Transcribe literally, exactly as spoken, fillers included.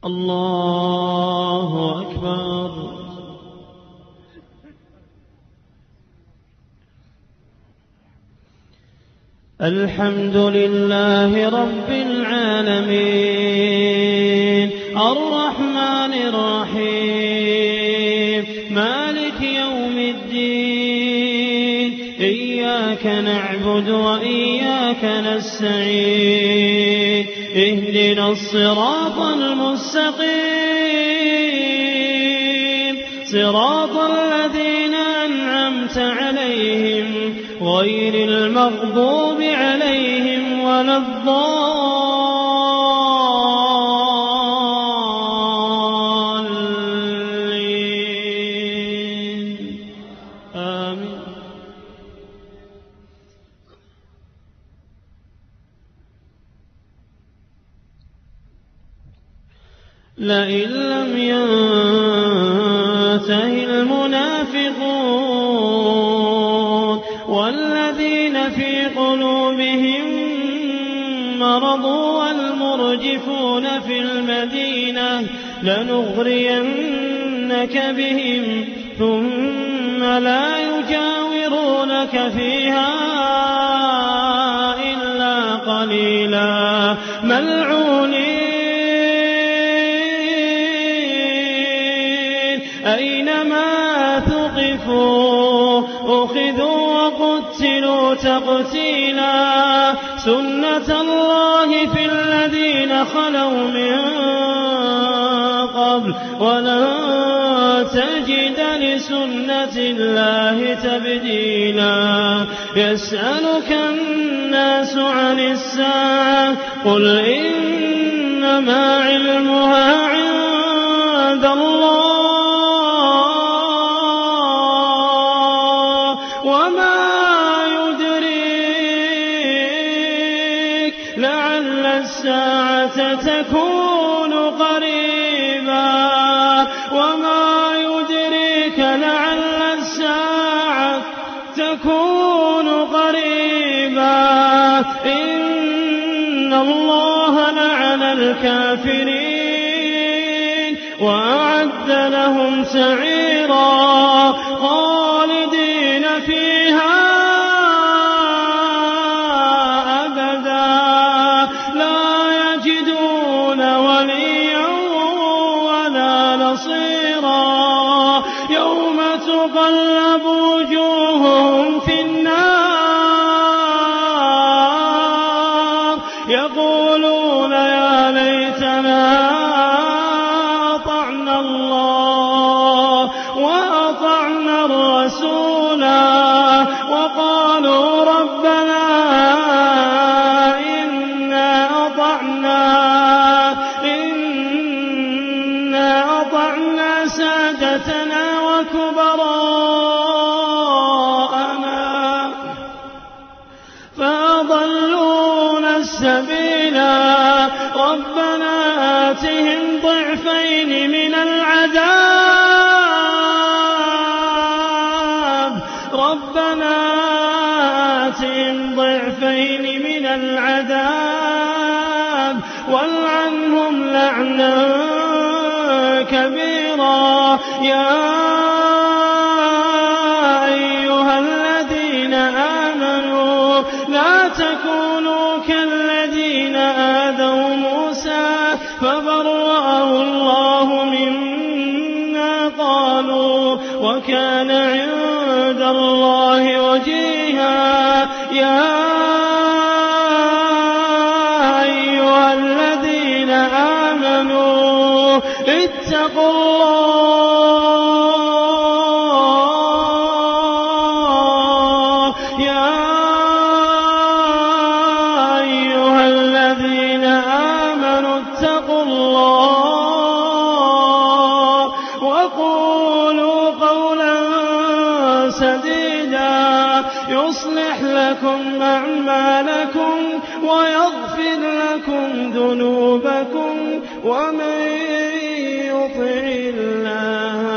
الله أكبر. الحمد لله رب العالمين الرحمن الرحيم مالك يوم الدين إياك نعبد وإياك نستعين اهدنا الصراط المستقيم صراط الذين أنعمت عليهم غير المغضوب عليهم ولا الضالين آمين. لئن لم ينته المنافقون والذين في قلوبهم مرض والمرجفون في المدينة لنغرينك بهم ثم لا يجاورونك فيها إلا قليلا ملعونين أينما ثقفوا أخذوا وقتلوا تقتيلا سنة الله في الذين خلوا من قبل ولن تجد لسنة الله تبديلا. يسألك الناس عن الساعة قل إنما علمها عند الله الساعة تكون قريبا وما يدريك لعل الساعة تكون قريبا إن الله لعن الكافرين وأعد لهم سعيرا خالدين فيها يوم تقلب وجوههم في النار يقولون يا ليتنا أطعنا الله وأطعنا الرسولا وقالوا ربنا إنا أطعنا إنا أطعنا سادتنا وكبراءنا فأضلونا السبيلا ربنا آتهم ضعفين من العذاب ربنا آتهم ضعفين من العذاب والعنهم لعنا كبيرا. يا أيها الذين آمنوا لا تكونوا كالذين آذوا موسى فبرأه الله مما قالوا وكان عند الله وجيها. يا أيها الذين آمنوا اتقوا الله يا أيها الذين آمنوا اتقوا الله وقولوا قولا سديدا يصلح لكم أعمالكم ويغفر لكم ذنوبكم ومن يطع الله